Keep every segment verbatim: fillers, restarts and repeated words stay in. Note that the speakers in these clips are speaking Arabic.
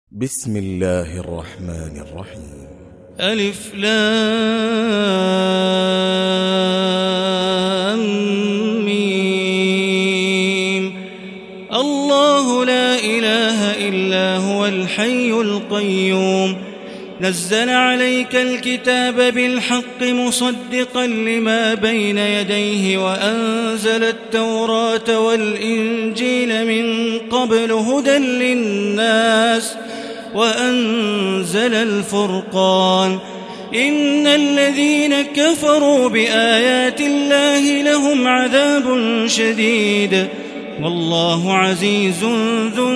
بسم الله الرحمن الرحيم. ألف لام ميم. الله لا إله إلا هو الحي القيوم نزل عليك الكتاب بالحق مصدقا لما بين يديه وأنزل التوراة والإنجيل من قبل هدى للناس وأنزل الفرقان إن الذين كفروا بآيات الله لهم عذاب شديد والله عزيز ذو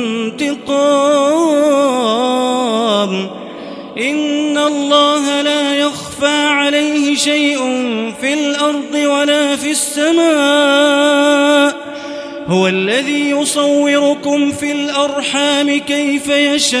انتقام إن الله لا يخفى عليه شيء في الأرض ولا في السماء هو الذي يصوركم في الأرحام كيف يشاء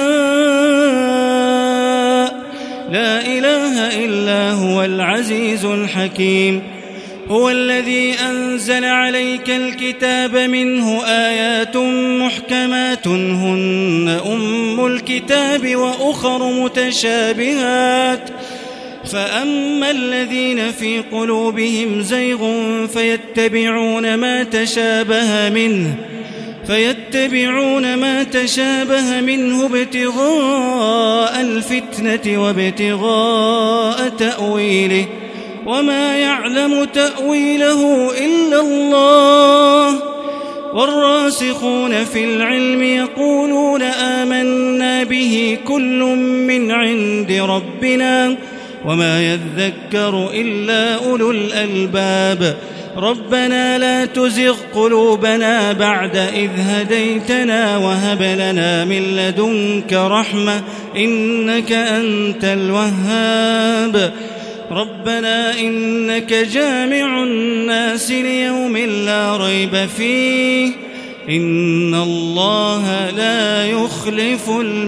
لا إله إلا هو العزيز الحكيم هو الذي أنزل عليك الكتاب منه آيات محكمات هن أم الكتاب وأخر متشابهات فأما الذين في قلوبهم زيغ فيتبعون ما تشابه منه فيتبعون ما تشابه منه ابتغاء الفتنة وابتغاء تأويله وما يعلم تأويله إلا الله والراسخون في العلم يقولون آمنا به كل من عند ربنا وما يذكر إلا أولو الألباب ربنا لا تزغ قلوبنا بعد إذ هديتنا وهب لنا من لدنك رحمة إنك أنت الوهاب ربنا إنك جامع الناس ليوم لا ريب فيه إن الله لا يخلف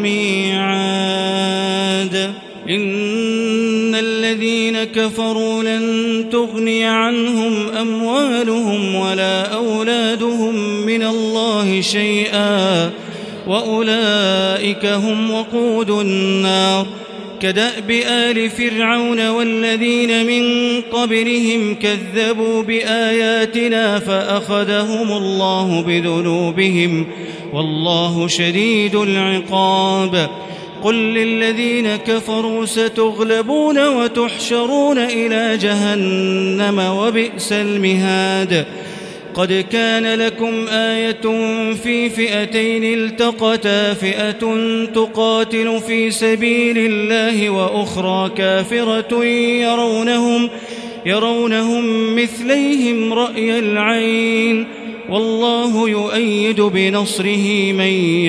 الميعاد إن الذين كفروا لن تغني عنهم أموالهم ولا أولادهم من الله شيئا وأولئك هم وقود النار كدأب آل فرعون والذين من قبلهم كذبوا بآياتنا فأخذهم الله بذنوبهم والله شديد العقاب قل للذين كفروا ستغلبون وتحشرون إلى جهنم وبئس المهاد قد كان لكم آية في فئتين التقتا فئة تقاتل في سبيل الله وأخرى كافرة يرونهم, يرونهم مثليهم رأي العين والله يؤيد بنصره من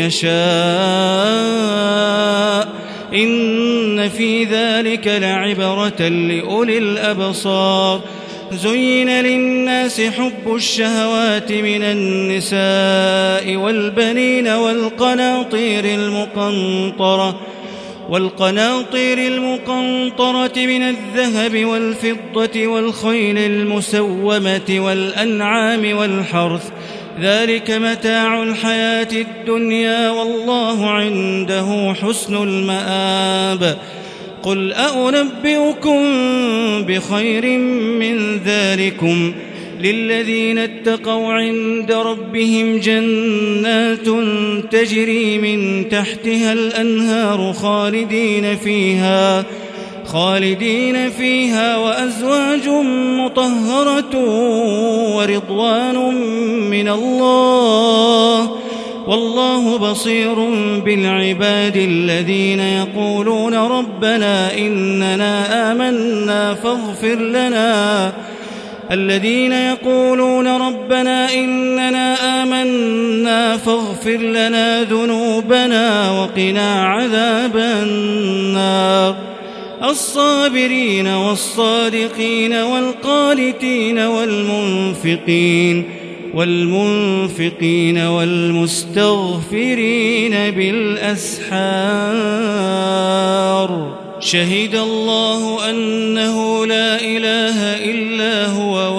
يشاء إن في ذلك لعبرة لأولي الأبصار زين للناس حب الشهوات من النساء والبنين والقناطير المقنطرة والقناطير المقنطرة من الذهب والفضة والخيل المسومة والأنعام والحرث ذلك متاع الحياة الدنيا والله عنده حسن المآب قل أنبئكم بخير من ذلكم للذين اتقوا عند ربهم جنات تجري من تحتها الأنهار خالدين فيها خالدين فيها وأزواج مطهرة ورضوان من الله والله بصير بالعباد الذين يقولون ربنا إننا آمنا فاغفر لنا الذين يقولون ربنا إننا آمنا فاغفر لنا ذنوبنا وقنا عذاب النار الصابرين والصادقين والقانتين والمنفقين والمنفقين والمستغفرين بالأسحار شهد الله أنه لا إله إلا هو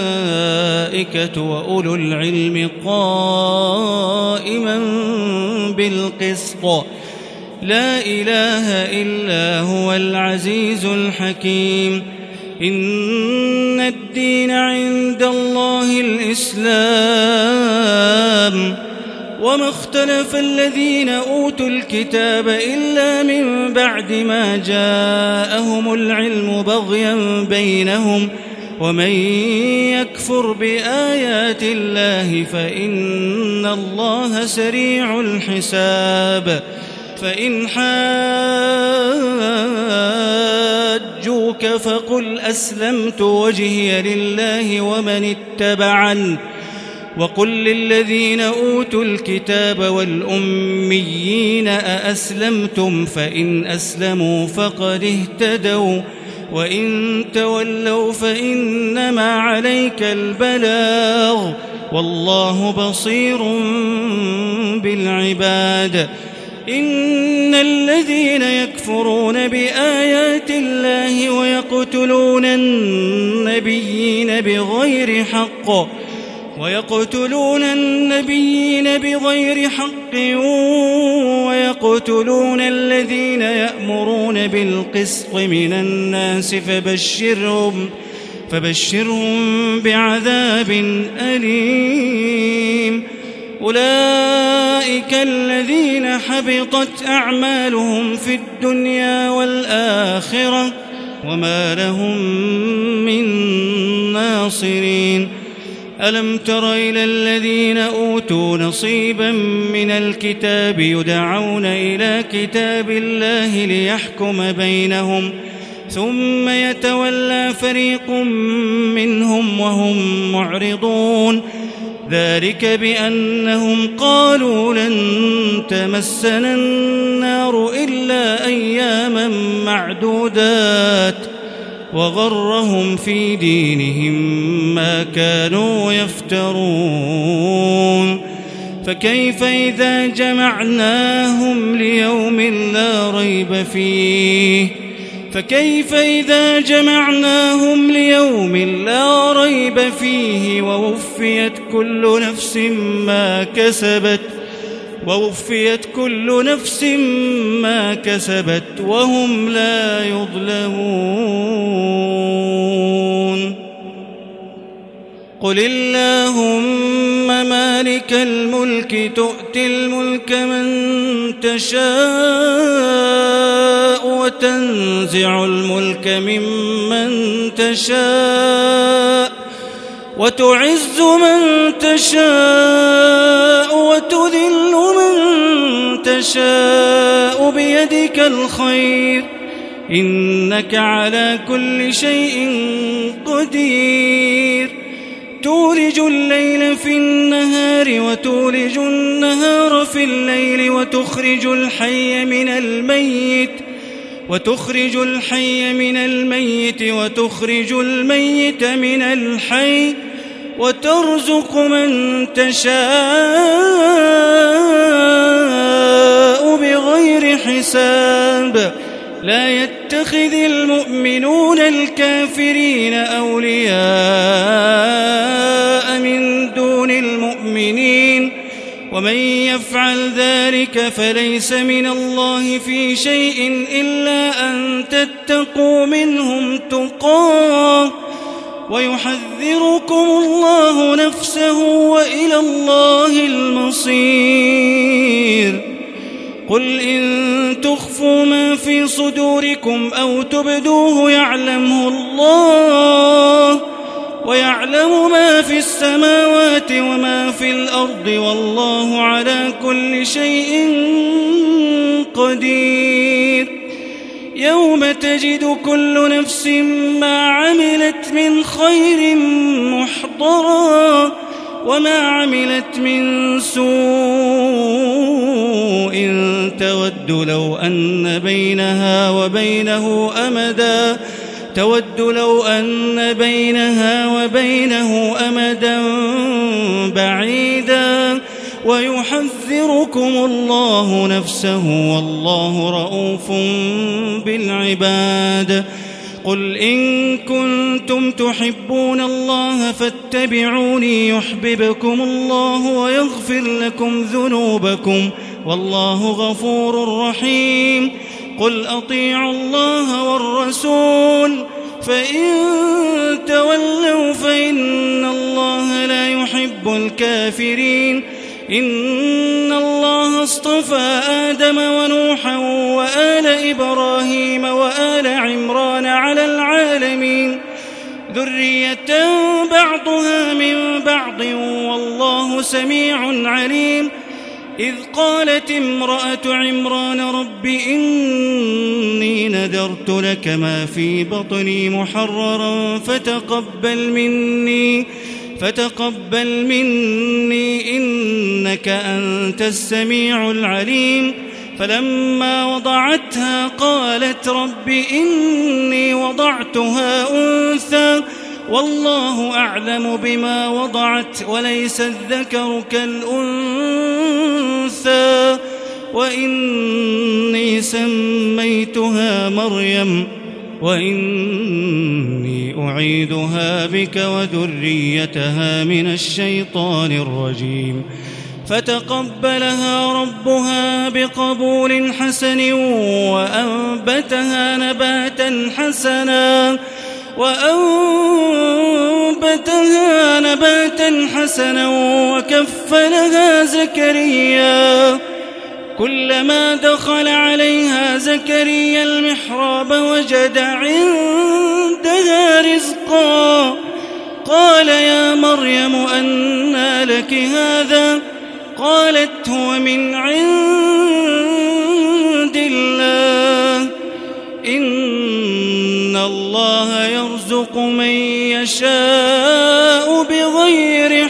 والملائكة وأولو العلم قائما بالقسط لا إله إلا هو العزيز الحكيم إن الدين عند الله الإسلام وما اختلف الذين أوتوا الكتاب إلا من بعد ما جاءهم العلم بغيا بينهم ومن يكفر بآيات الله فإن الله سريع الحساب فإن حاجوك فقل أسلمت وجهي لله ومن اتبعني وقل للذين أوتوا الكتاب والأميين أأسلمتم فإن أسلموا فقد اهتدوا وإن تولوا فإنما عليك البلاغ والله بصير بالعباد إن الذين يكفرون بآيات الله ويقتلون النبيين بغير حق ويقتلون النبيين بغير حق ويقتلون الذين يأمرون بالقسط من الناس فبشرهم فبشرهم بعذاب أليم أولئك الذين حبطت أعمالهم في الدنيا والآخرة وما لهم من ناصرين ألم تر إلى الذين أوتوا نصيبا من الكتاب يدعون إلى كتاب الله ليحكم بينهم ثم يتولى فريق منهم وهم معرضون ذلك بأنهم قالوا لن تمسنا النار إلا أياما معدودات وغرهم في دينهم ما كانوا يفترون فكيف إذا جمعناهم ليوم لا ريب فيه فكيف إذا جمعناهم ليوم لا ريب فيه ووفيت كل نفس ما كسبت ووفيت كل نفس ما كسبت وهم لا يظلمون قل اللهم مالك الملك تؤتي الملك من تشاء وتنزع الملك ممن تشاء وتعز من تشاء وتذل من تشاء بيدك الخير إنك على كل شيء قدير تولج الليل في النهار وتولج النهار في الليل وتخرج الحي من الميت وتخرج الحي من الميت وتخرج الميت من الحي وترزق من تشاء بغير حساب لا يتخذ المؤمنون الكافرين أولياء من دون المؤمنين ومن يفعل ذلك فليس من الله في شيء إلا أن تتقوا منهم تقاه ويحذركم الله نفسه وإلى الله المصير قل إن تخفوا ما في صدوركم أو تبدوه يعلمه الله ويعلم ما في السماوات وما في الأرض والله على كل شيء قدير يوم تجد كل نفس ما عملت من خير محضرا وما عملت من سوء تود لو أن بينها وبينه أمدا تود لو أن بينها وبينه أمدا بعيدا ويحذركم الله نفسه والله رؤوف بالعباد قل إن كنتم تحبون الله فاتبعوني يحببكم الله ويغفر لكم ذنوبكم والله غفور رحيم. قل أطيعوا الله والرسول فإن تولوا فإن الله لا يحب الكافرين. إن الله اصطفى آدم ونوحا وآل إبراهيم وآل عمران على العالمين ذرية بعضها من بعض والله سميع عليم. إذ قالت امرأة عمران رب إني نذرت لك ما في بطني محررا فتقبل مني فتقبل مني إنك أنت السميع العليم. فلما وضعتها قالت رب إني وضعتها أنثى والله أعلم بما وضعت وليس الذكر كالأنثى وإني سميتها مريم وإني أعيذها بك وذريتها من الشيطان الرجيم. فتقبلها ربها بقبول حسن وأنبتها نباتا حسنا وأنبتها نباتا حسنا وكفلها زكريا. كلما دخل عليها زكريا المحراب وجد عندها رزقا قال يا مريم أنى لك هذا؟ قالت هو من عند الله إن الله يرزق من يشاء بغير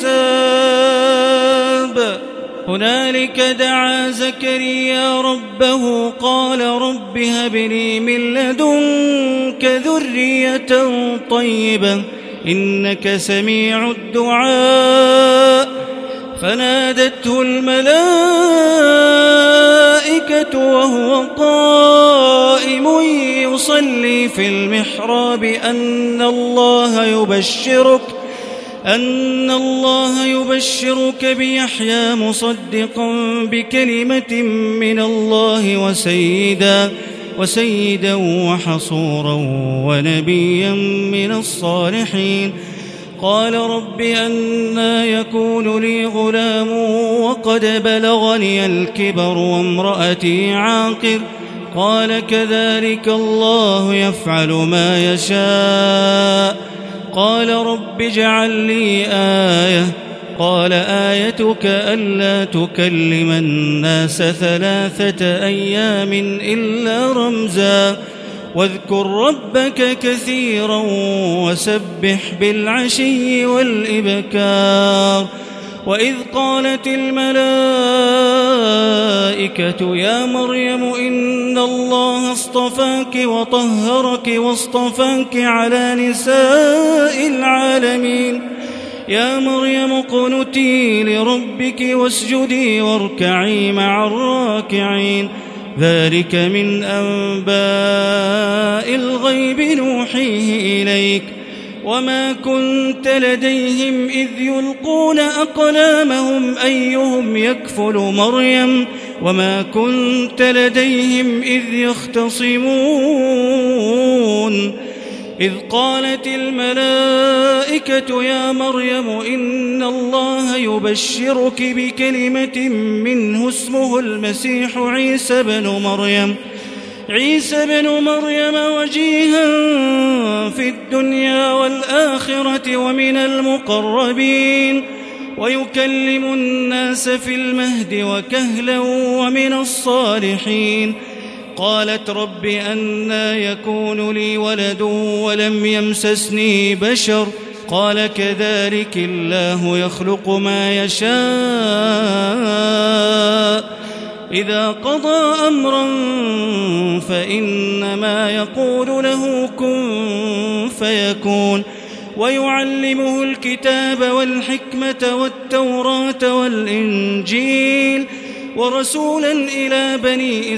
حساب. هنالك دعا زكريا ربه قال رب هب لي من لدنك ذرية طيبة إنك سميع الدعاء. فنادته الملائكة وهو قائم يصلي في المحراب أن الله يبشرك أن الله يبشرك بيحيى مصدقا بكلمة من الله وسيدا وسيدا وحصورا ونبيا من الصالحين. قال رب أنى يكون لي غلام وقد بلغني الكبر وامرأتي عاقر؟ قال كذلك الله يفعل ما يشاء. قال رب اجعل لي آية. قال آيتك ألا تكلم الناس ثلاثة أيام إلا رمزا واذكر ربك كثيرا وسبح بالعشي والإبكار. وإذ قالت الملائكة يا مريم إن الله اصطفاك وطهرك واصطفاك على نساء العالمين يا مريم اقنتي لربك واسجدي واركعي مع الراكعين. ذلك من أنباء الغيب نوحيه إليك وما كنت لديهم إذ يلقون أقلامهم أيهم يكفل مريم وما كنت لديهم إذ يختصمون. إذ قالت الملائكة يا مريم إن الله يبشرك بكلمة منه اسمه المسيح عيسى بن مريم عيسى بن مريم وجيها في الدنيا والآخرة ومن المقربين ويكلم الناس في المهد وكهلا ومن الصالحين. قالت رب أنى يكون لي ولد ولم يمسسني بشر؟ قال كذلك الله يخلق ما يشاء إذا قضى أمرا فإنما يقول له كن فيكون. ويعلمه الكتاب والحكمة والتوراة والإنجيل ورسولا إلى بني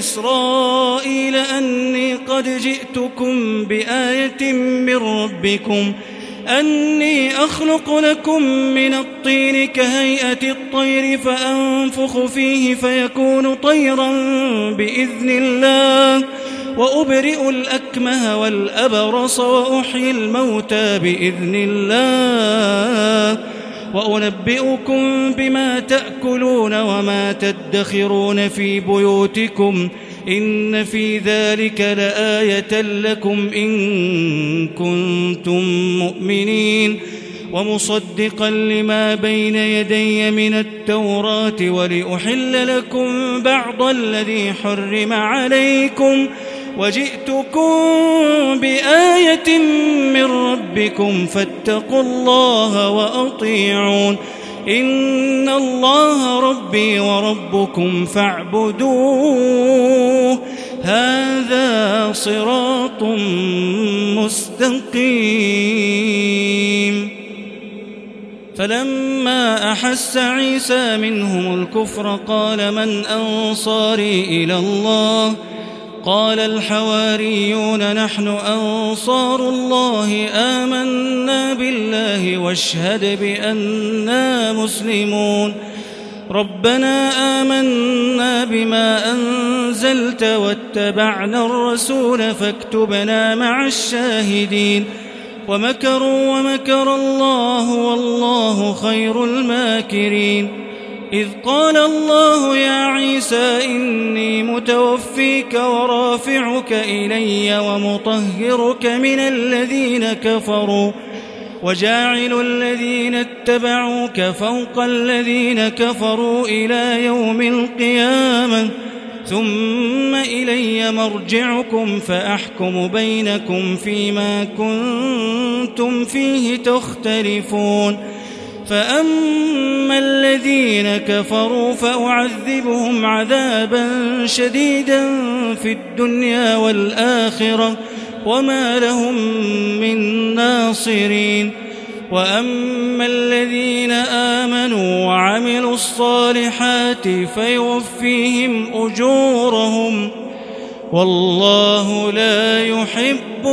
إسرائيل أني قد جئتكم بآية من ربكم أني أخلق لكم من الطين كهيئة الطير فأنفخ فيه فيكون طيرا بإذن الله وأبرئ الأكمه والأبرص وأحيي الموتى بإذن الله وأنبئكم بما تأكلون وما تدخرون في بيوتكم إن في ذلك لآية لكم إن كنتم مؤمنين ومصدقا لما بين يدي من التوراة ولأحل لكم بعض الذي حرم عليكم وجئتكم بآية من ربكم فاتقوا الله وأطيعون إن الله ربي وربكم فاعبدوه هذا صراط مستقيم. فلما أحس عيسى منهم الكفر قال من أنصاري إلى الله قال الحواريون نحن أنصار الله آمنا بالله واشهد بأننا مسلمون ربنا آمنا بما أنزلت واتبعنا الرسول فاكتبنا مع الشاهدين ومكروا ومكر الله والله خير الماكرين. إذ قال الله يا عيسى إني متوفيك ورافعك إلي ومطهرك من الذين كفروا وجاعل الذين اتبعوك فوق الذين كفروا إلى يوم القيامة ثم إلي مرجعكم فأحكم بينكم فيما كنتم فيه تختلفون فأما الذين كفروا فأعذبهم عذابا شديدا في الدنيا والآخرة وما لهم من ناصرين وأما الذين آمنوا وعملوا الصالحات فيوفيهم أجورهم والله لا يحب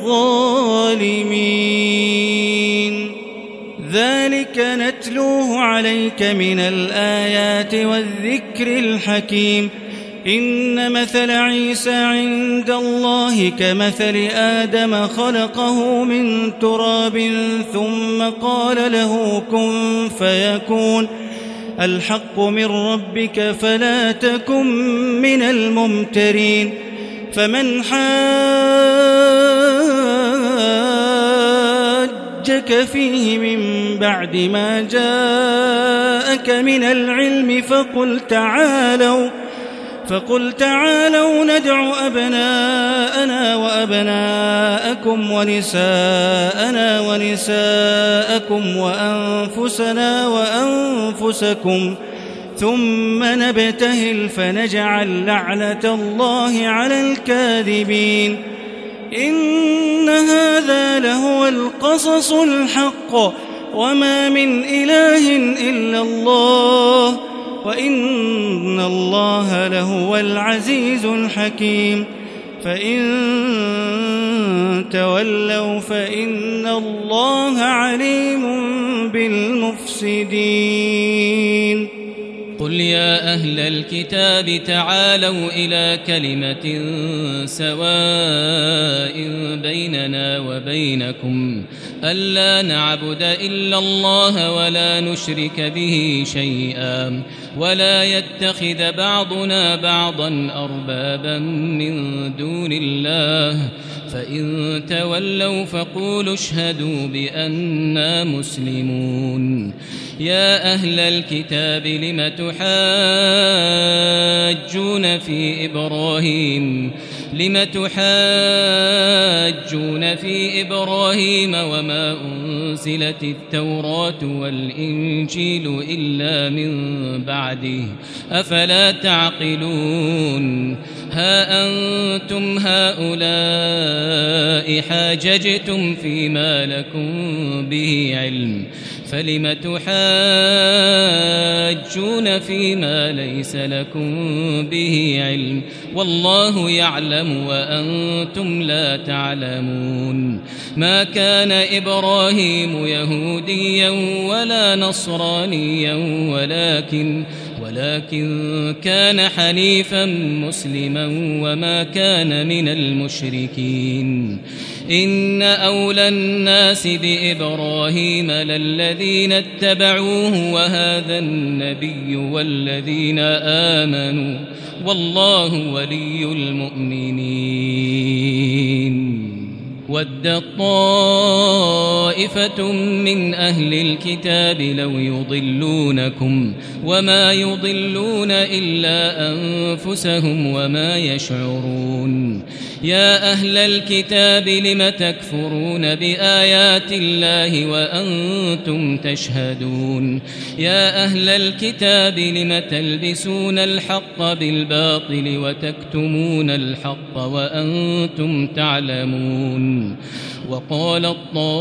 الظالمين. ذلك نتلوه عليك من الآيات والذكر الحكيم. إن مثل عيسى عند الله كمثل آدم خلقه من تراب ثم قال له كن فيكون الحق من ربك فلا تكن من الممترين. فمن حاجك فيه من بعد ما جاءك من العلم فقل تعالوا فقل تعالوا ندع أبناءنا وأبناءكم ونساءنا ونساءكم وأنفسنا وأنفسكم ثم نبتهل فنجعل لعنة الله على الكاذبين. إن هذا لهو القصص الحق وما من إله إلا الله وإن الله لهو العزيز الحكيم. فإن تولوا فإن الله عليم بالمفسدين. قل يا أهل الكتاب تعالوا إلى كلمة سواء بيننا وبينكم ألا نعبد إلا الله ولا نشرك به شيئا ولا يتخذ بعضنا بعضا أربابا من دون الله فإن تولوا فقولوا اشهدوا بأننا مسلمون. يا أهل الكتاب لم تحاجون في إبراهيم لم تحاجون في إبراهيم وما أنزلت التوراة والإنجيل إلا من بعده أفلا تعقلون. ها أنتم هؤلاء حاججتم فيما لكم به علم فلم تحاجون فيما ليس لكم به علم والله يعلم وأنتم لا تعلمون ما كان إبراهيم يهوديا ولا نصرانيا ولكن ولكن كان حنيفا مسلما وما كان من المشركين إن أولى الناس بإبراهيم للذين اتبعوه وهذا النبي والذين آمنوا والله ولي المؤمنين ودت طائفة من أهل الكتاب لو يضلونكم وما يضلون إلا أنفسهم وما يشعرون يا أهل الكتاب لم تكفرون بآيات الله وأنتم تشهدون يا أهل الكتاب لم تلبسون الحق بالباطل وتكتمون الحق وأنتم تعلمون وقالت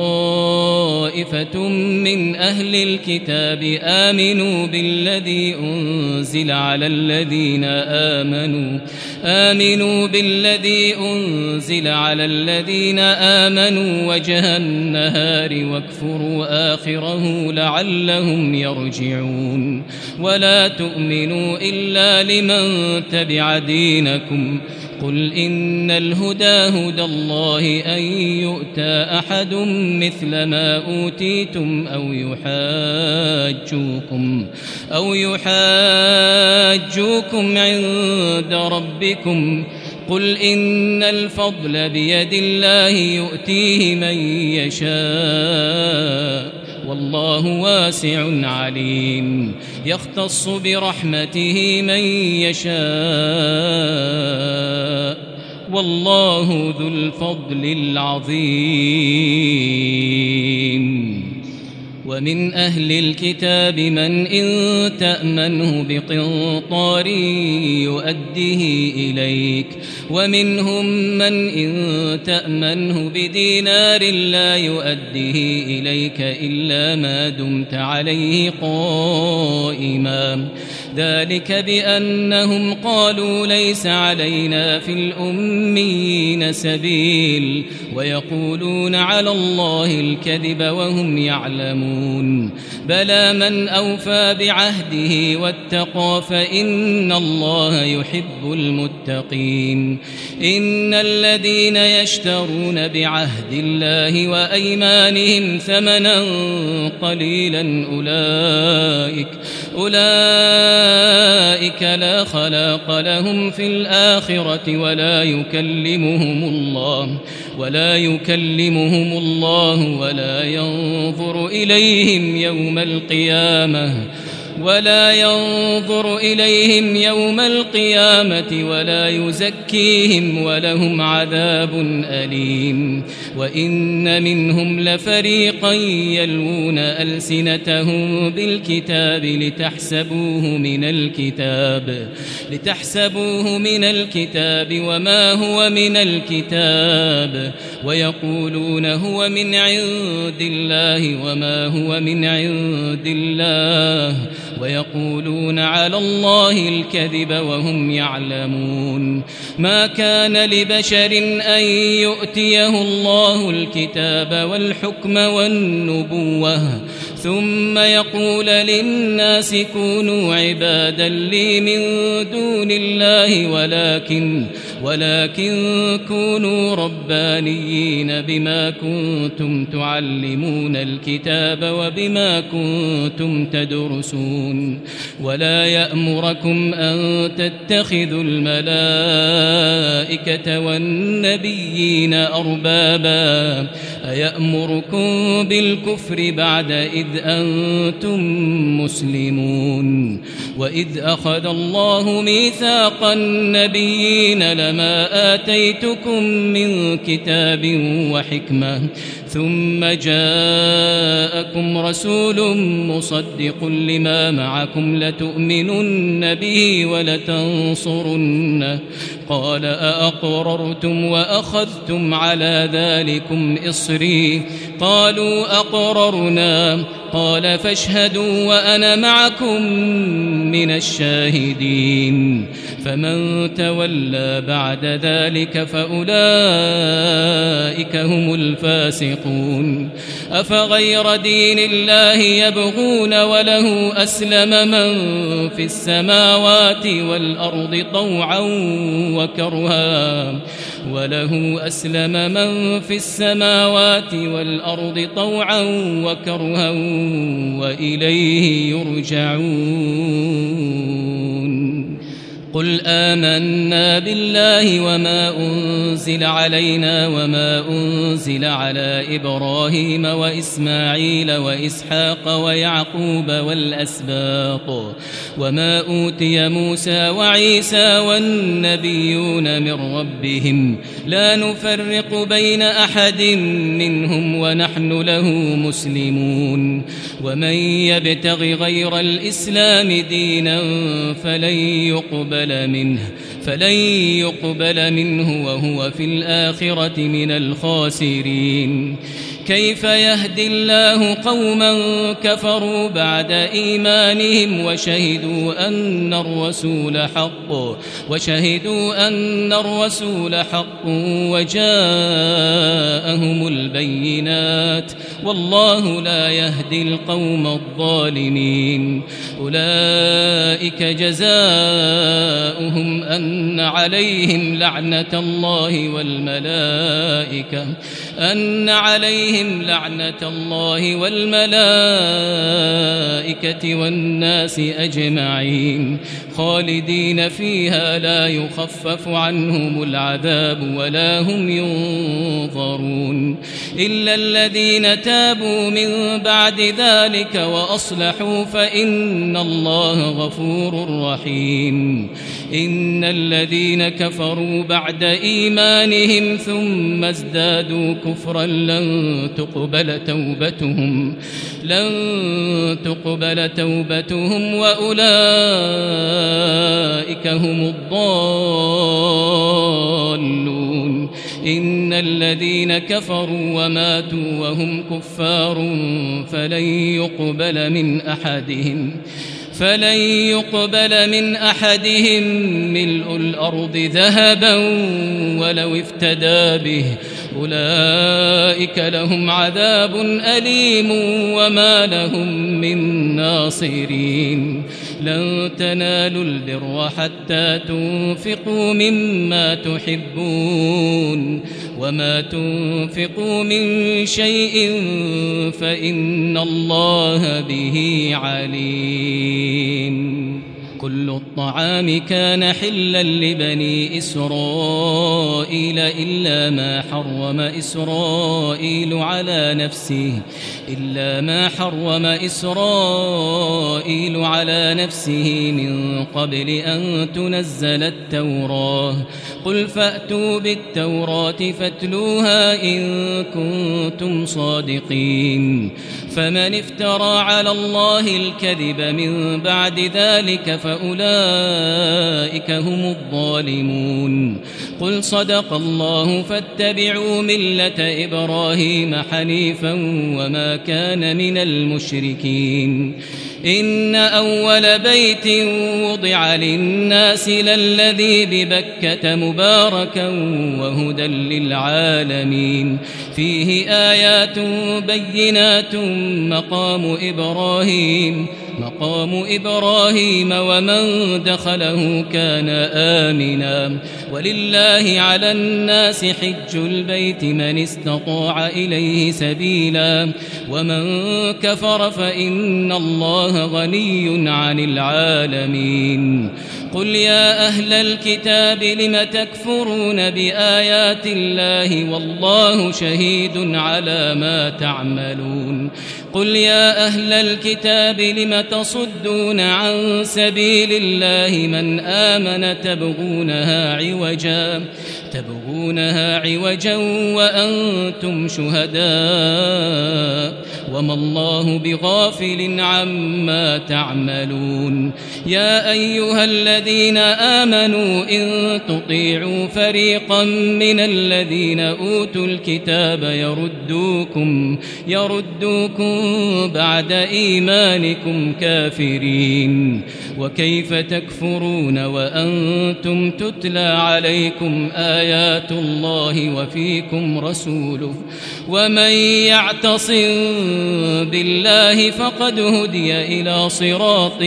طائفة من أهل الكتاب آمنوا بالذي أنزل على الذين آمنوا آمنوا بالذي أنزل على الذين آمنوا وجه النهار واكفروا آخره لعلهم يرجعون ولا تؤمنوا إلا لمن تبع دينكم قل إن الهدى هدى الله أن يؤتى أحد مثل ما أوتيتم أو يحاجوكم أو يحاجوكم عند ربكم قل إن الفضل بيد الله يؤتيه من يشاء والله واسع عليم يختص برحمته من يشاء والله ذو الفضل العظيم ومن أهل الكتاب من إن تأمنه بقنطار يؤديه إليك ومنهم من إن تأمنه بدينار لا يؤديه إليك إلا ما دمت عليه قائما ذلك بأنهم قالوا ليس علينا في الأميين سبيل ويقولون على الله الكذب وهم يعلمون بلى من أوفى بعهده واتقى فإن الله يحب المتقين إن الذين يشترون بعهد الله وأيمانهم ثمنا قليلا أولئك أولئك لا خلاق لهم في الآخرة ولا يكلمهم الله ولا يكلمهم الله ولا ينظر إليهم يوم القيامة ولا ينظر إليهم يوم القيامة ولا يزكيهم ولهم عذاب أليم وإن منهم لفريقا يلوون ألسنتهم بالكتاب لتحسبوه من الكتاب لتحسبوه من الكتاب وما هو من الكتاب ويقولون هو من عند الله وما هو من عند الله ويقولون على الله الكذب وهم يعلمون ما كان لبشر أن يؤتيه الله الكتاب والحكم والنبوة ثم يقول للناس كونوا عبادا لي من دون الله ولكن ولكن كونوا ربانيين بما كنتم تعلمون الكتاب وبما كنتم تدرسون ولا يأمركم أن تتخذوا الملائكة والنبيين أربابا أيأمركم بالكفر بعد إذ أنتم مسلمون وإذ أخذ الله ميثاق النبيين لما آتيتكم من كتاب وحكمة ثم جاءكم رسول مصدق لما معكم لتؤمنن به ولتنصرنه قال أأقررتم وأخذتم على ذلكم إصري قالوا أقررنا قال فاشهدوا وأنا معكم من الشاهدين فمن تولى بعد ذلك فأولئك هم الفاسقون أفغير دين الله يبغون وله أسلم من في السماوات والأرض طوعا وكرها وله أسلم من في السماوات والأرض طوعا وكرها وإليه يرجعون قل آمنا بالله وما أنزل علينا وما أنزل على إبراهيم وإسماعيل وإسحاق ويعقوب والأسباط وما أوتي موسى وعيسى والنبيون من ربهم لا نفرق بين أحد منهم ونحن له مسلمون ومن يبتغ غير الإسلام دينا فلن يقبل منه فلن يقبل منه وهو في الآخرة من الخاسرين كيف يهدي الله قوما كفروا بعد إيمانهم وشهدوا أن الرسول حق وشهدوا أن الرسول حق وجاءهم البينات والله لا يهدي القوم الظالمين أولئك جزاؤهم أن عليهم لعنة الله والملائكة أن عليهم لعنة الله والملائكة والناس أجمعين خالدين فيها لا يخفف عنهم العذاب ولا هم ينظرون إلا الذين تابوا من بعد ذلك وأصلحوا فإن الله غفور رحيم إن الذين كفروا بعد إيمانهم ثم ازدادوا كفرا لن تقبل توبتهم لن تقبل توبتهم وأولئك هم الضالون إن الذين كفروا وماتوا وهم كفار فلن يقبل من أحدهم فلن يقبل من أحدهم ملء الأرض ذهبا ولو افتدى به أولئك لهم عذاب أليم وما لهم من ناصرين لن تنالوا البر حتى تنفقوا مما تحبون وما تنفقوا من شيء فإن الله به عليم كل الطعام كان حلا لبني إسرائيل إلا ما حرم إسرائيل على نفسه إلا ما حرم إسرائيل على نفسه من قبل أن تنزل التوراة قل فأتوا بالتوراة فاتلوها إن كنتم صادقين فمن افترى على الله الكذب من بعد ذلك فأولئك هم الظالمون قل صدق الله فاتبعوا ملة إبراهيم حنيفا وما كان من المشركين إن أول بيت وضع للناس للذي ببكة مباركا وهدى للعالمين فيه آيات بينات مقام إبراهيم مقام إبراهيم ومن دخله كان آمنا ولله على الناس حج البيت من استطاع إليه سبيلا ومن كفر فإن الله غني عن العالمين قل يا أهل الكتاب لم تكفرون بآيات الله والله شهيد على ما تعملون قل يا أهل الكتاب لم تصدون عن سبيل الله من آمن تبغونها عوجا تبغونها عوجا وأنتم شهداء وما الله بغافل عما تعملون. يا أيها الذين آمنوا إن تطيعوا فريقا من الذين أوتوا الكتاب يردوكم يردوكم بعد إيمانكم كافرين وكيف تكفرون وأنتم تتلى عليكم آيات الله وفيكم رسوله ومن يعتصم بالله فقد هدي إلى صراط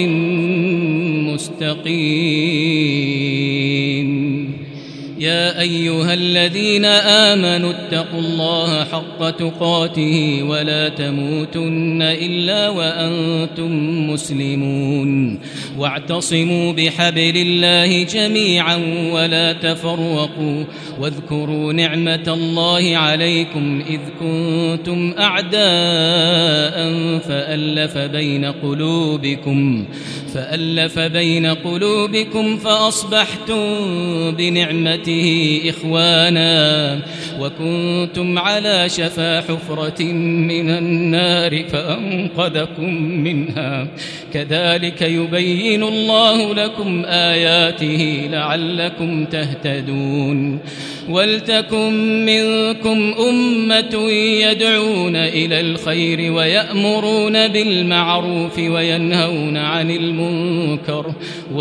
مستقيم. يا أيها الذين آمنوا اتقوا الله حق تقاته ولا تموتن إلا وأنتم مسلمون واعتصموا بحبل الله جميعا ولا تفرقوا واذكروا نعمة الله عليكم إذ كنتم أعداء فألف بين قلوبكم فألف بين قلوبكم فأصبحتم بنعمته إخوانا وكنتم على شفا حفرة من النار فأنقذكم منها كذلك يبين الله لكم آياته لعلكم تهتدون. ولتكن منكم أمة يدعون إلى الخير ويأمرون بالمعروف وينهون عن المنكر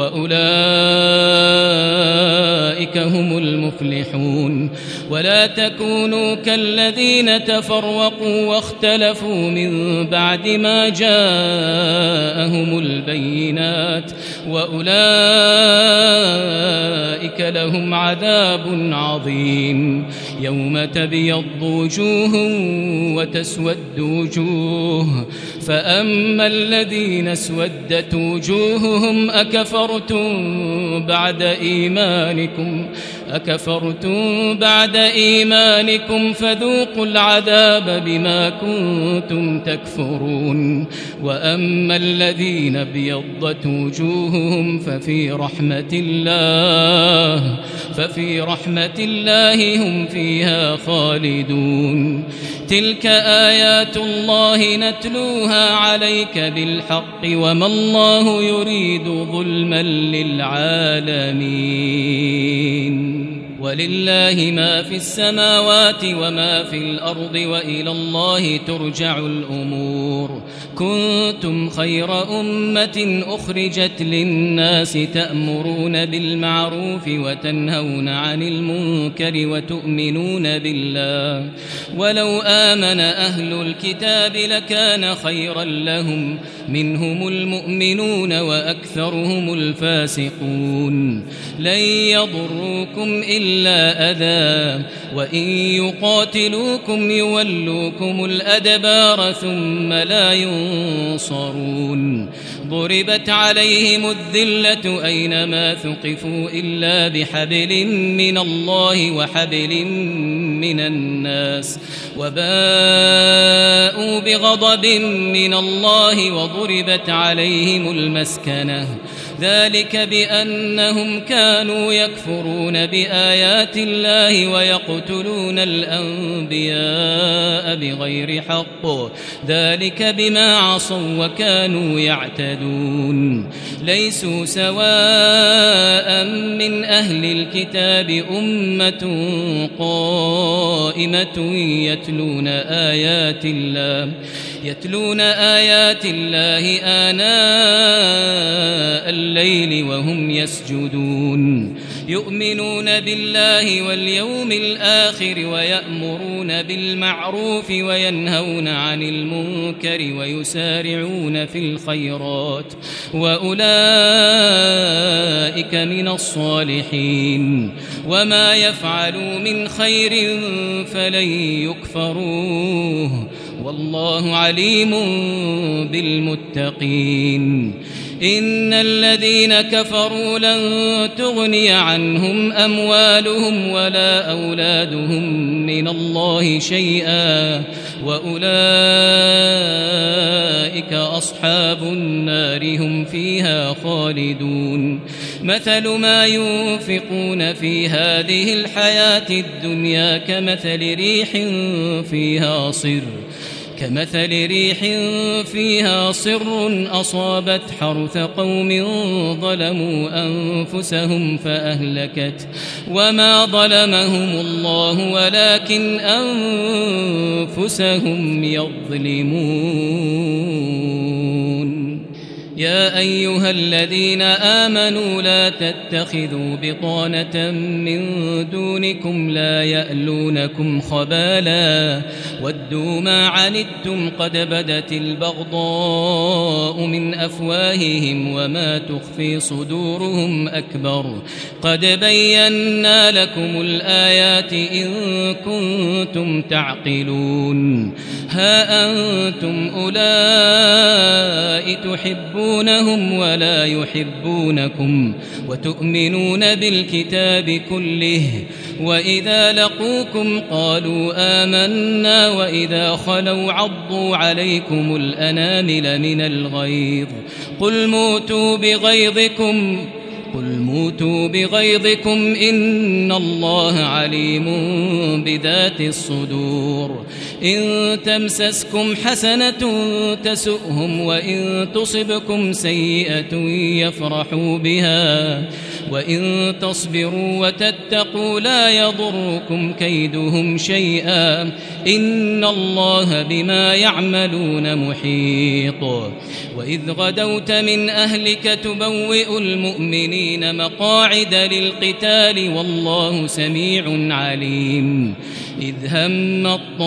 وأولئك هم المفلحون. ولا تكونوا كالذين تفرقوا واختلفوا من بعد ما جاءهم البينات وأولئك لهم عذاب عظيم. يوم تبيض وجوه وتسود وجوه فأما الذين اسودت وجوههم أكفرتم بعد إيمانكم أكفرتم بعد إيمانكم فذوقوا العذاب بما كنتم تكفرون. وأما الذين ابيضت وجوههم ففي رحمة الله ففي رحمة الله هم فيها خالدون. تلك آيات الله نتلوها عليك بالحق وما الله يريد ظلما للعالمين. ولله ما في السماوات وما في الأرض وإلى الله ترجع الأمور. كنتم خير أمة أخرجت للناس تأمرون بالمعروف وتنهون عن المنكر وتؤمنون بالله ولو آمن أهل الكتاب لكان خيرا لهم منهم المؤمنون وأكثرهم الفاسقون. لن يضروكم إلا أذى وإن يقاتلوكم يولوكم الأدبار ثم لا ينصرون. ضربت عليهم الذلة أينما ثقفوا إلا بحبل من الله وحبل من الناس وباءوا بغضب من الله وضربت عليهم المسكنة ذلك بأنهم كانوا يكفرون بآيات الله ويقتلون الأنبياء بغير حق ذلك بما عصوا وكانوا يعتدون. ليسوا سواء من أهل الكتاب أمة قائمة يتلون آيات الله يتلون آيات الله آناء الليل وهم يسجدون يؤمنون بالله واليوم الآخر ويأمرون بالمعروف وينهون عن المنكر ويسارعون في الخيرات وأولئك من الصالحين. وما يفعلوا من خير فلن يكفروه والله عليم بالمتقين. إن الذين كفروا لن تغني عنهم أموالهم ولا أولادهم من الله شيئا وأولئك أصحاب النار هم فيها خالدون مثل ما ينفقون في هذه الحياة الدنيا كمثل ريح فيها صر كمثل ريح فيها صر أصابت حرث قوم ظلموا أنفسهم فأهلكت وما ظلمهم الله ولكن أنفسهم يظلمون يا أيها الذين آمنوا لا تتخذوا بطانة من دونكم لا يألونكم خبالا ودوا ما عنتم قد بدت البغضاء من أفواههم وما تخفي صدورهم أكبر قد بينا لكم الآيات إن كنتم تعقلون ها أنتم أولئك تحبون يحبونهم ولا يحبونكم وتؤمنون بالكتاب كله وإذا لقوكم قالوا آمنا وإذا خلوا عضوا عليكم الأنامل من الغيظ قل موتوا بغيظكم قل موتوا بغيظكم إن الله عليم بذات الصدور إن تمسسكم حسنة تسؤهم وإن تصبكم سيئة يفرحوا بها وإن تصبروا وتتقوا لا يضركم كيدهم شيئا إن الله بما يعملون محيط وإذ غدوت من أهلك تبوئ المؤمنين مقاعد للقتال والله سميع عليم إذ هم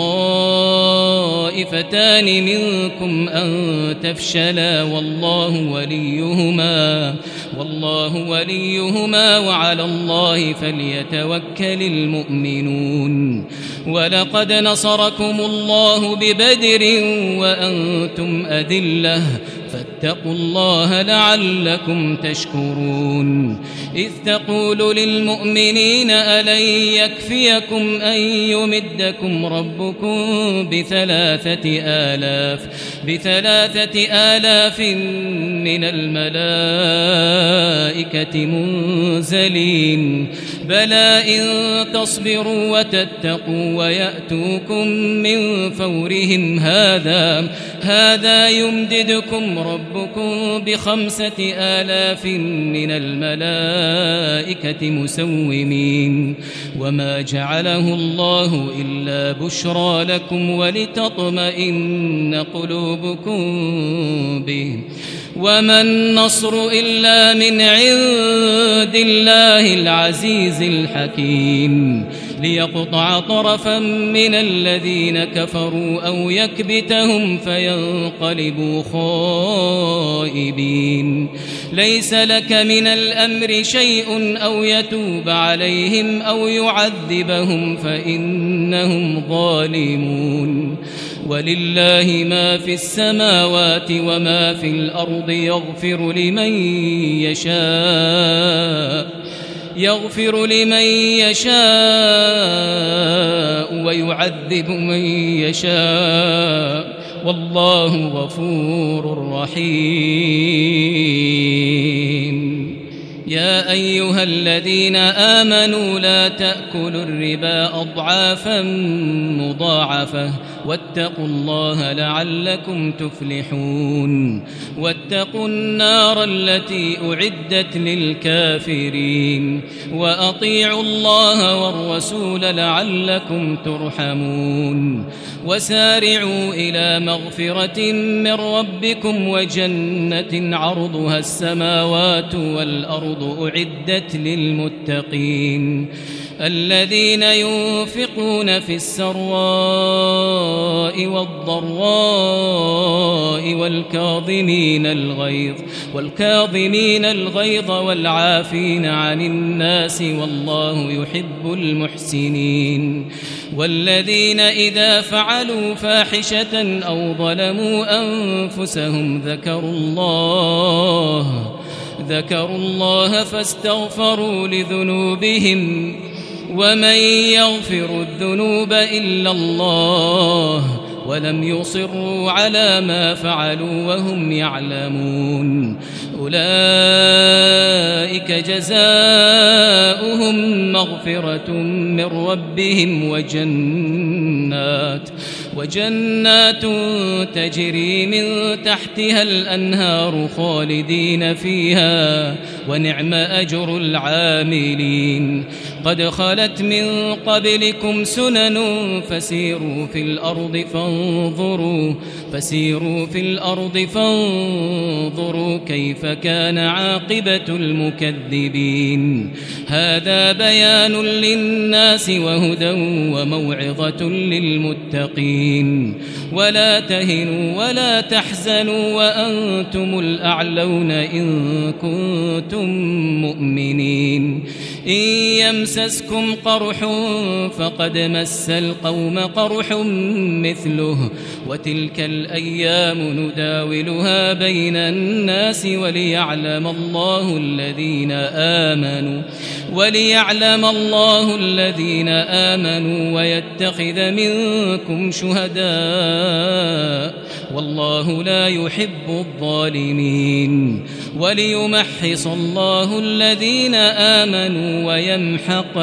الطائفتان منكم أن تفشلا والله وليهما والله وليهما وعلى الله فليتوكل المؤمنون ولقد نصركم الله ببدر وأنتم أذلة فاتقوا الله لعلكم تشكرون إذ تقول للمؤمنين ألن يكفيكم أن يمدكم ربكم بثلاثة آلاف بثلاثة آلاف من الملائكة منزلين بلى إن تصبروا وتتقوا ويأتوكم من فورهم هذا هذا يمددكم ربكم بخمسة آلاف من الملائكة مسومين وما جعله الله إلا بشرى لكم ولتطمئن قلوبكم به وما النصر إلا من عند الله العزيز الحكيم ليقطع طرفا من الذين كفروا أو يكبتهم فينقلبوا خائبين ليس لك من الأمر شيء أو يتوب عليهم أو يعذبهم فإنهم ظالمون ولله ما في السماوات وما في الأرض يغفر لمن يشاء يغفر لمن يشاء ويعذب من يشاء والله غفور رحيم يا أيها الذين آمنوا لا تأكلوا الربا أضعافا مضاعفة واتقوا الله لعلكم تفلحون واتقوا النار التي أعدت للكافرين وأطيعوا الله والرسول لعلكم ترحمون وسارعوا إلى مغفرة من ربكم وجنة عرضها السماوات والأرض أعدت للمتقين الذين ينفقون في السراء والضراء والكاظمين الغيظ والكاظمين الغيظ والعافين عن الناس والله يحب المحسنين والذين إذا فعلوا فاحشة أو ظلموا أنفسهم ذكروا الله ذكروا الله فاستغفروا لذنوبهم ومن يغفر الذنوب إلا الله ولم يصروا على ما فعلوا وهم يعلمون أولئك جزاؤهم مغفرة من ربهم وجنات وجنات تجري من تحتها الأنهار خالدين فيها ونعم أجر العاملين قد خلت من قبلكم سنن فسيروا في الأرض فانظروا فسيروا في الأرض فانظروا كيف كان عاقبة المكذبين هذا بيان للناس وهدى وموعظة للمتقين ولا تهنوا ولا تحزنوا وأنتم الأعلون إن كنتم مؤمنين إن يمسسكم قرح فقد مس القوم قرح مثله وتلك الأيام نداولها بين الناس وليعلم الله الذين آمنوا وليعلم الله الذين آمنوا ويتخذ منكم شهداء والله لا يحب الظالمين وليمحص الله الذين آمنوا ويمحق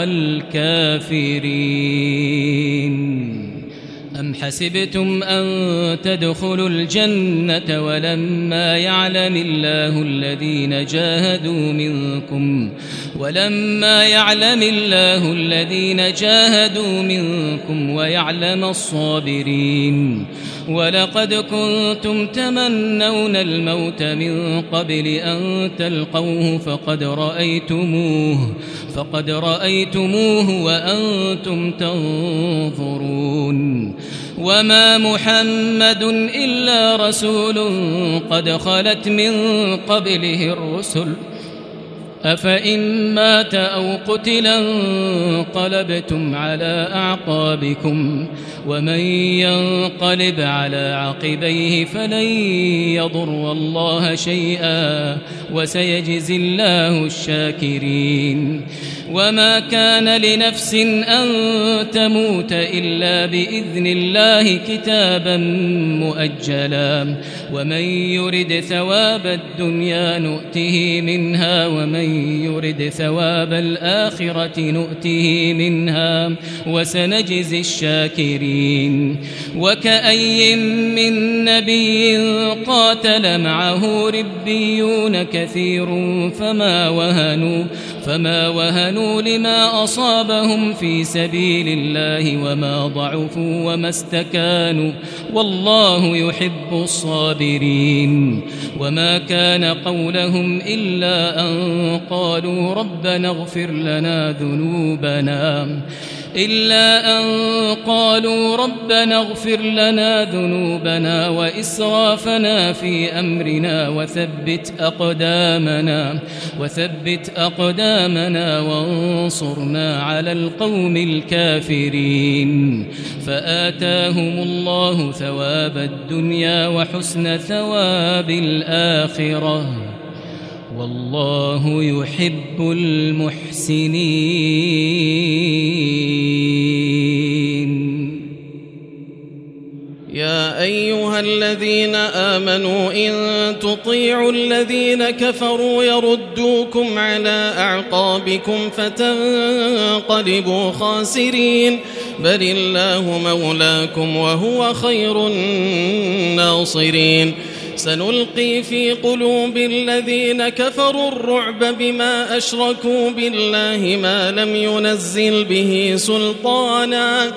الكافرين أم حسبتم أن تدخلوا الجنة ولما يعلم الله الذين جاهدوا منكم ولما يعلم الله الذين جاهدوا منكم ويعلم الصابرين ولقد كنتم تمنون الموت من قبل أن تلقوه فقد رأيتموه فقد رأيتموه وأنتم تنظرون وما محمد إلا رسول قد خلت من قبله الرسل أفإن مات أو قتلا انقلبتم على أعقابكم ومن ينقلب على عقبيه فلن يضر الله شيئا وسيجزي الله الشاكرين وما كان لنفس أن تموت إلا بإذن الله كتابا مؤجلا ومن يرد ثواب الدنيا نؤته منها ومن يرد ثواب الآخرة نؤته منها وسنجزي الشاكرين وكأي من نبي قاتل معه ربيون كثير فما وهنوا فما وهنوا لما أصابهم في سبيل الله وما ضعفوا وما استكانوا والله يحب الصابرين وما كان قولهم إلا أن قالوا ربنا اغفر لنا ذنوبنا إلا أن قالوا ربنا اغفر لنا ذنوبنا وإسرافنا في أمرنا وثبت أقدامنا وثبت أقدامنا وانصرنا على القوم الكافرين فآتاهم الله ثواب الدنيا وحسن ثواب الآخرة والله يحب المحسنين يا أيها الذين آمنوا إن تطيعوا الذين كفروا يردوكم على أعقابكم فتنقلبوا خاسرين بل الله مولاكم وهو خير الناصرين سنلقي في قلوب الذين كفروا الرعب بما أشركوا بالله ما لم ينزل به سلطانا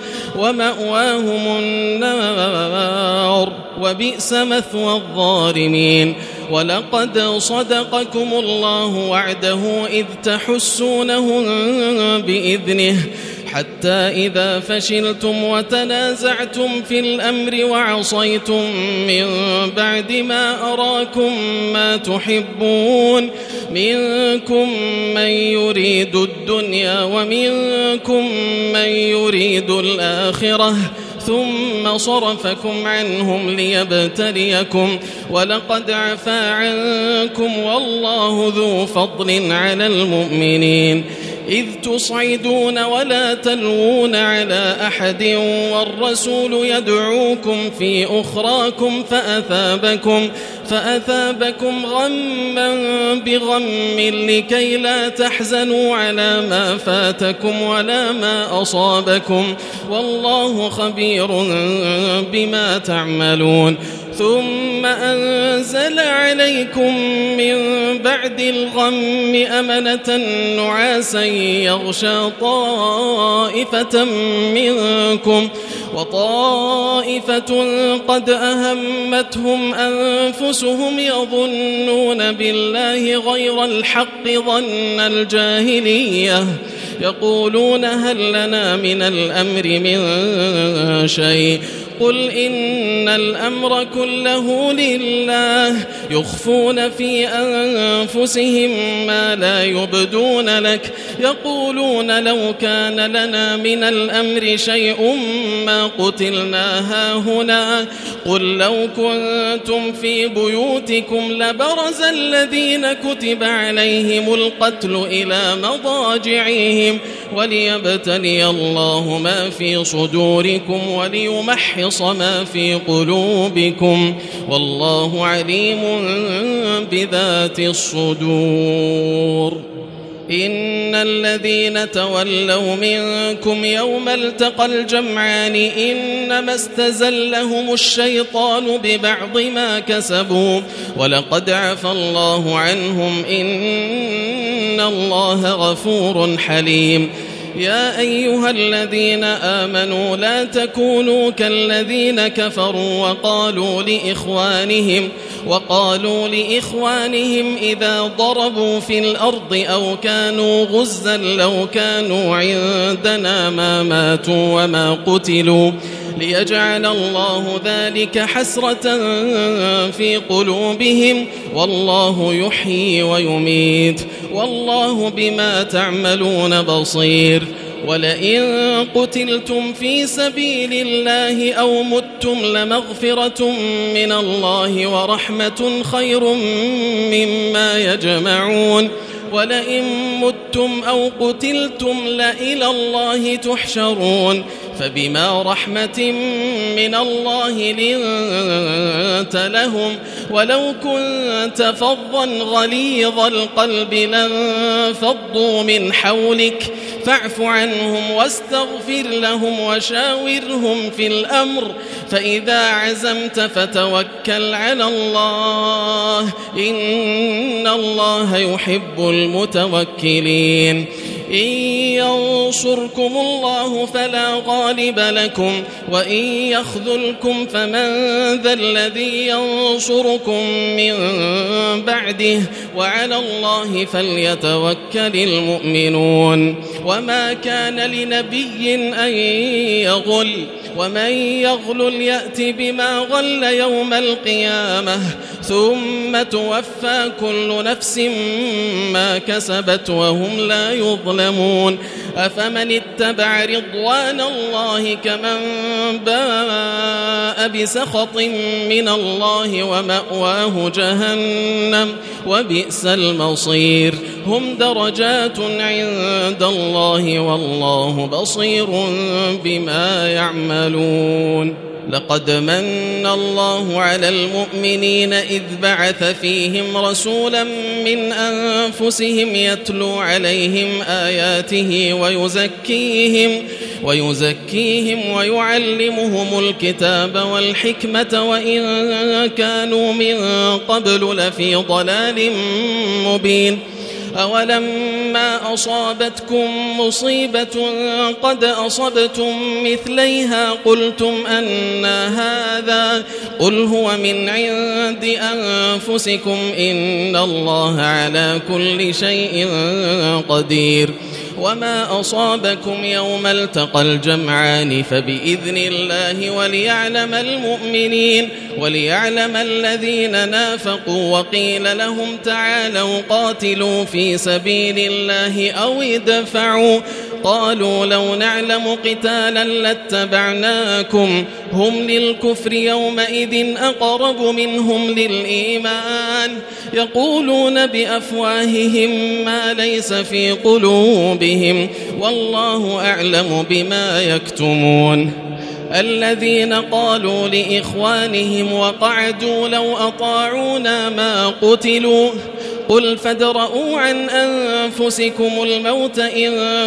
ومأواهم النار وبئس مثوى الظالمين ولقد صدقكم الله وعده إذ تحسونهم بإذنه حتى إذا فشلتم وتنازعتم في الأمر وعصيتم من بعد ما أراكم ما تحبون منكم من يريد الدنيا ومنكم من يريد الآخرة ثم صرفكم عنهم ليبتليكم ولقد عفا عنكم والله ذو فضل على المؤمنين إذ تصعدون ولا تلوون على أحد والرسول يدعوكم في أخراكم فأثابكم فأثابكم غما بغم لكي لا تحزنوا على ما فاتكم ولا ما أصابكم والله خبير بما تعملون ثم أنزل عليكم من بعد الغم أمنة نعاسا يغشى طائفة منكم وطائفة قد أهمتهم أنفسهم يظنون بالله غير الحق ظن الجاهلية يقولون هل لنا من الأمر من شيء قل إن الأمر كله لله يخفون في أنفسهم ما لا يبدون لك يقولون لو كان لنا من الأمر شيء ما قتلنا هاهنا قل لو كنتم في بيوتكم لبرز الذين كتب عليهم القتل إلى مضاجعهم وليبتلي الله ما في صدوركم وليمحص ما في قلوبكم والله عليم بذات الصدور إن الذين تولوا منكم يوم التقى الجمعان إنما استزلهم الشيطان ببعض ما كسبوا ولقد عفى الله عنهم إن الله غفور حليم يا أيها الذين آمنوا لا تكونوا كالذين كفروا وقالوا لإخوانهم وقالوا لإخوانهم إذا ضربوا في الأرض أو كانوا غزا لو كانوا عندنا ما ماتوا وما قتلوا ليجعل الله ذلك حسرة في قلوبهم والله يحيي ويميت والله بما تعملون بصير ولئن قتلتم في سبيل الله أو متم لمغفرة من الله ورحمة خير مما يجمعون ولئن متم أو قتلتم لإلى الله تحشرون فبما رحمة من الله لنت لهم ولو كنت فظا غليظ القلب لانفضوا من حولك فاعف عنهم واستغفر لهم وشاورهم في الأمر فإذا عزمت فتوكل على الله إن الله يحب المتوكلين إن ينصركم الله فلا غالب لكم وإن يخذلكم فمن ذا الذي ينصركم من بعده وعلى الله فليتوكل المؤمنون وما كان لنبي أن يغل ومن يغلل يأت بما غل يوم القيامة ثم توفى كل نفس ما كسبت وهم لا يظلمون أفمن اتبع رضوان الله كمن باء بسخط من الله ومأواه جهنم وبئس المصير هم درجات عند الله والله بصير بما يعملون لقد من الله على المؤمنين إذ بعث فيهم رسولا من أنفسهم يتلو عليهم آياته ويزكيهم ويزكيهم ويعلمهم الكتاب والحكمة وإن كانوا من قبل لفي ضلال مبين أولما أصابتكم مصيبة قد أصبتم مثليها قلتم أن هذا قل هو من عند أنفسكم إن الله على كل شيء قدير وما أصابكم يوم التقى الجمعان فبإذن الله وليعلم المؤمنين وليعلم الذين نافقوا وقيل لهم تعالوا قاتلوا في سبيل الله أو ادفعوا قالوا لو نعلم قتالا لاتبعناكم هم للكفر يومئذ أقرب منهم للإيمان يقولون بأفواههم ما ليس في قلوبهم والله أعلم بما يكتمون الذين قالوا لإخوانهم وقعدوا لو أطاعونا ما قتلوا قل فادرءوا عن أنفسكم الموت إن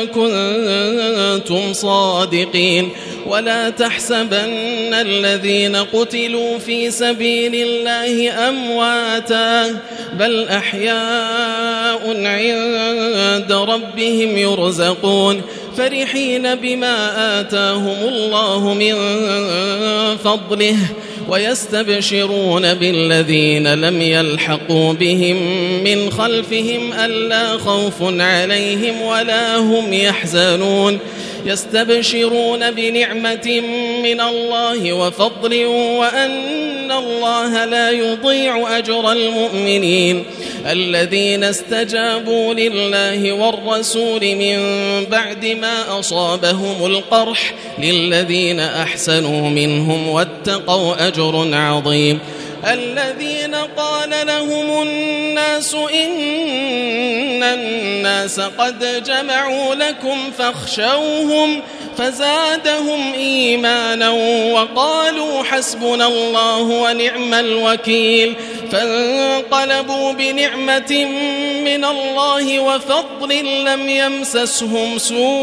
كنتم صادقين ولا تحسبن الذين قتلوا في سبيل الله أمواتا بل أحياء عند ربهم يرزقون فرحين بما آتاهم الله من فضله ويستبشرون بالذين لم يلحقوا بهم من خلفهم ألا خوف عليهم ولا هم يحزنون يستبشرون بنعمة من الله وفضل وأن الله لا يضيع أجر المؤمنين الذين استجابوا لله والرسول من بعد ما أصابهم القرح للذين أحسنوا منهم واتقوا أجر عظيم الذين قال لهم الناس إن الناس قد جمعوا لكم فاخشوهم فزادهم إيمانا وقالوا حسبنا الله ونعم الوكيل فانقلبوا بنعمة من الله وفضل لم يمسسهم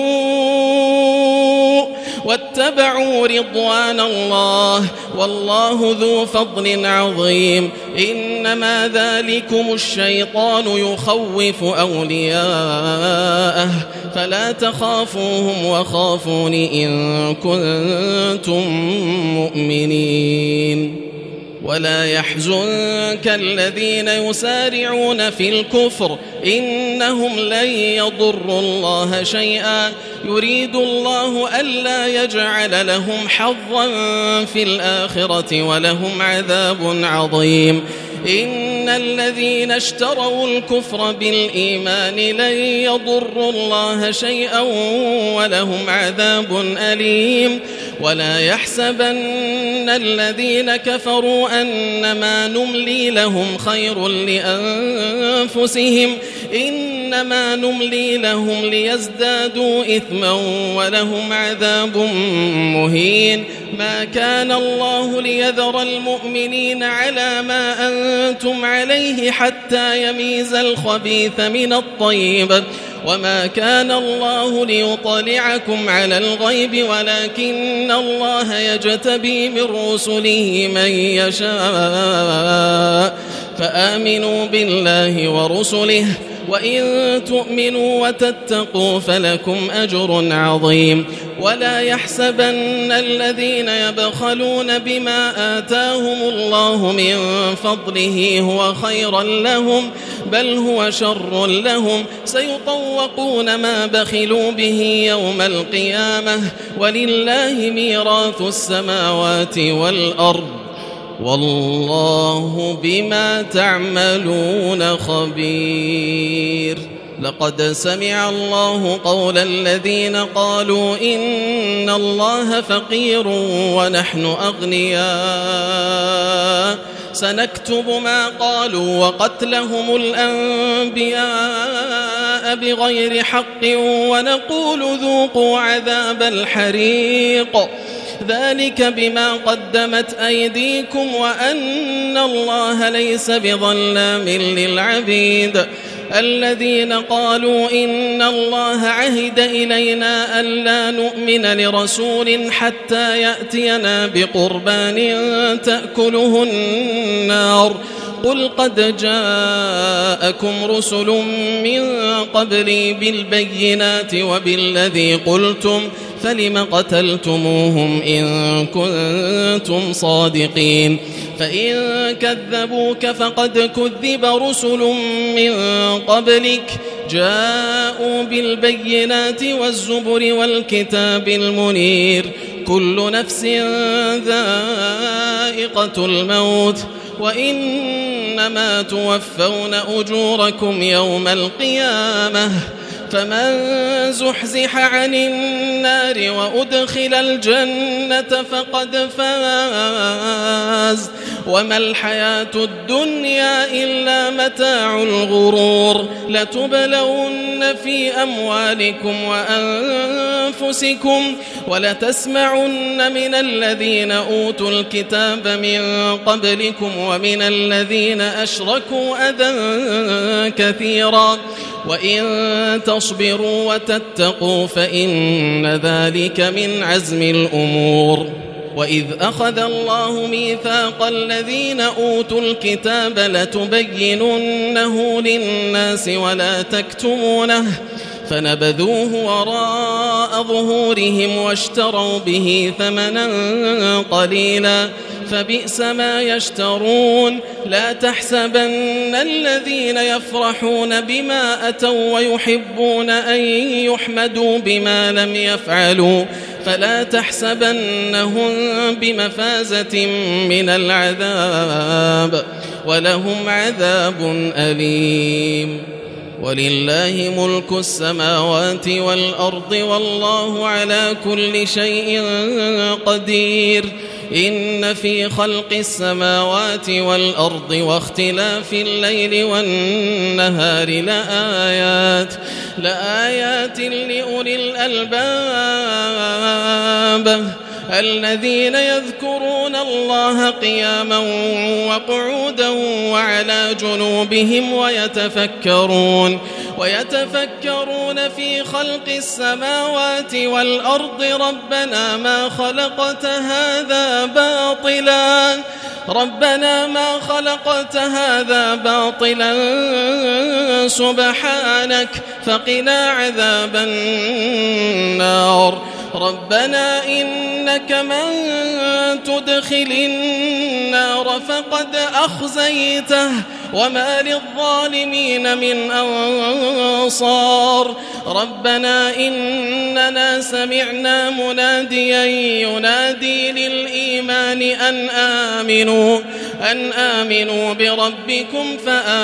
سوء واتبعوا رضوان الله والله ذو فضل عظيم إنما ذلكم الشيطان يخوف أولياءه فلا تخافوهم وخافون إن كنتم مؤمنين ولا يحزنك الذين يسارعون في الكفر إنهم لن يضروا الله شيئا يريد الله ألا يجعل لهم حظا في الآخرة ولهم عذاب عظيم إن الذين اشتروا الكفر بالإيمان لن يضروا الله شيئا ولهم عذاب أليم ولا يحسبن الذين كفروا أنما نملي لهم خير لأنفسهم إنما نملي لهم ليزدادوا إثما ولهم عذاب مهين ما كان الله ليذر المؤمنين على ما أنتم عليه حتى يميز الخبيث من الطيب وما كان الله ليطلعكم على الغيب ولكن الله يجتبي من رسله من يشاء فآمنوا بالله ورسله وإن تؤمنوا وتتقوا فلكم أجر عظيم ولا يحسبن الذين يبخلون بما آتاهم الله من فضله هو خيرا لهم بل هو شر لهم سيطوقون ما بخلوا به يوم القيامة ولله ميراث السماوات والأرض والله بما تعملون خبير لقد سمع الله قول الذين قالوا إن الله فقير ونحن أغنياء سنكتب ما قالوا وقتلهم الأنبياء بغير حق ونقول ذوقوا عذاب الحريق ذلك بما قدمت أيديكم وأن الله ليس بظلام للعبيد الذين قالوا إن الله عهد إلينا ألا نؤمن لرسول حتى يأتينا بقربان تأكله النار قل قد جاءكم رسل من قبلي بالبينات وبالذي قلتم فلم قتلتموهم إن كنتم صادقين فإن كذبوك فقد كذب رسل من قبلك جاءوا بالبينات والزبر والكتاب المنير كل نفس ذائقة الموت وإنما توفون أجوركم يوم القيامة فمن زحزح عن النار وأدخل الجنة فقد فاز وما الحياة الدنيا إلا متاع الغرور لتبلون في أموالكم وأنفسكم ولتسمعن من الذين أوتوا الكتاب من قبلكم ومن الذين أشركوا أذى كثيرا وإن تصبروا وتتقوا فإن ذلك من عزم الأمور وإذ أخذ الله ميثاق الذين أوتوا الكتاب لتبيننه للناس ولا تكتمونه فنبذوه وراء ظهورهم واشتروا به ثمنا قليلا فبئس ما يشترون لا تحسبن الذين يفرحون بما أتوا ويحبون أن يحمدوا بما لم يفعلوا فلا تحسبنهم بمفازة من العذاب ولهم عذاب أليم ولله ملك السماوات والأرض والله على كل شيء قدير إن في خلق السماوات والأرض واختلاف الليل والنهار لآيات لآيات لأولي الألباب الذين يذكرون الله قياما وقعودا وعلى جنوبهم ويتفكرون ويتفكرون في خلق السماوات والأرض ربنا ما خلقت هذا باطلا ربنا ما خلقت هذا باطلا سبحانك فقنا عذاب النار ربنا إنك من تدخل النار فقد أخزيته وما للظالمين من أنصار ربنا إننا سمعنا مناديا ينادي للإيمان أن آمنوا أن آمنوا بربكم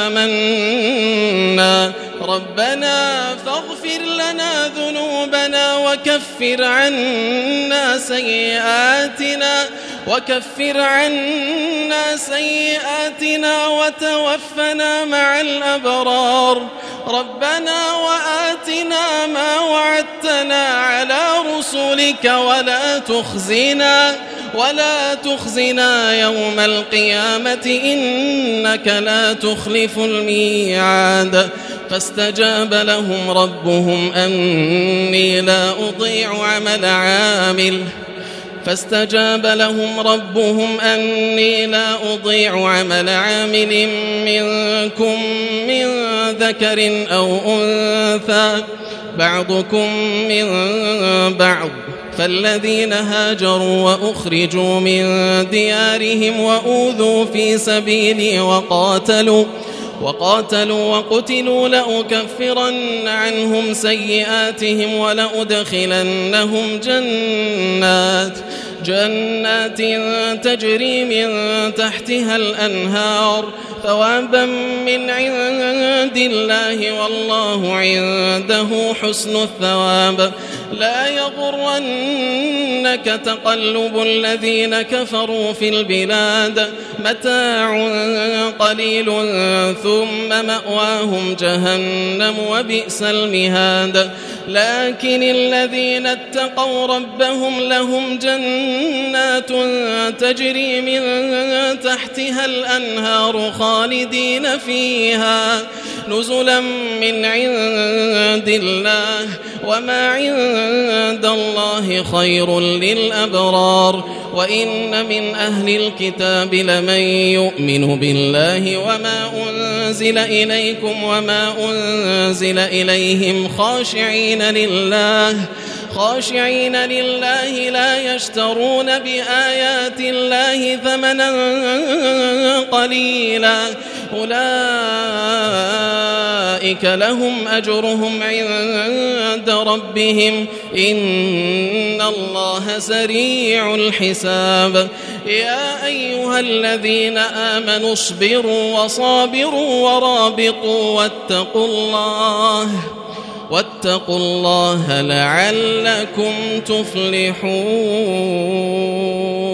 فآمنا ربنا فاغفر لنا ذنوبنا وكفر عنا سيئاتنا وكفر عنا سيئاتنا وتوفنا مع الأبرار ربنا وآتنا ما وعدتنا على رسلك ولا تخزنا ولا تخزنا يوم القيامة إنك لا تخلف الميعاد فاستجاب لهم ربهم أني لا أضيع عمل عامل فاستجاب لهم ربهم أني لا أضيع عمل عامل منكم من ذكر أو أنثى بعضكم من بعض فالذين هاجروا وأخرجوا من ديارهم وأوذوا في سبيلي وقاتلوا وقاتلوا وقتلوا لأكفرن عنهم سيئاتهم ولأدخلنهم جنات جنات تجري من تحتها الأنهار ثوابا من عند الله والله عنده حسن الثواب لا يغرنك تقلب الذين كفروا في البلاد متاع قليل ثم مأواهم جهنم وبئس المهاد لكن الذين اتقوا ربهم لهم جنات تجري من تحتها الأنهار خالدين فيها نزلا من عند الله وما عند الله خير للأبرار وإن من أهل الكتاب لمن يؤمن بالله وما أنزل إليكم وما أنزل إليهم خاشعين لله خاشعين لله لا يشترون بآيات الله ثمنا قليلا أولئك لهم أجرهم عند ربهم إن الله سريع الحساب يا أيها الذين آمنوا اصبروا وصابروا ورابطوا واتقوا الله واتقوا الله لعلكم تفلحون.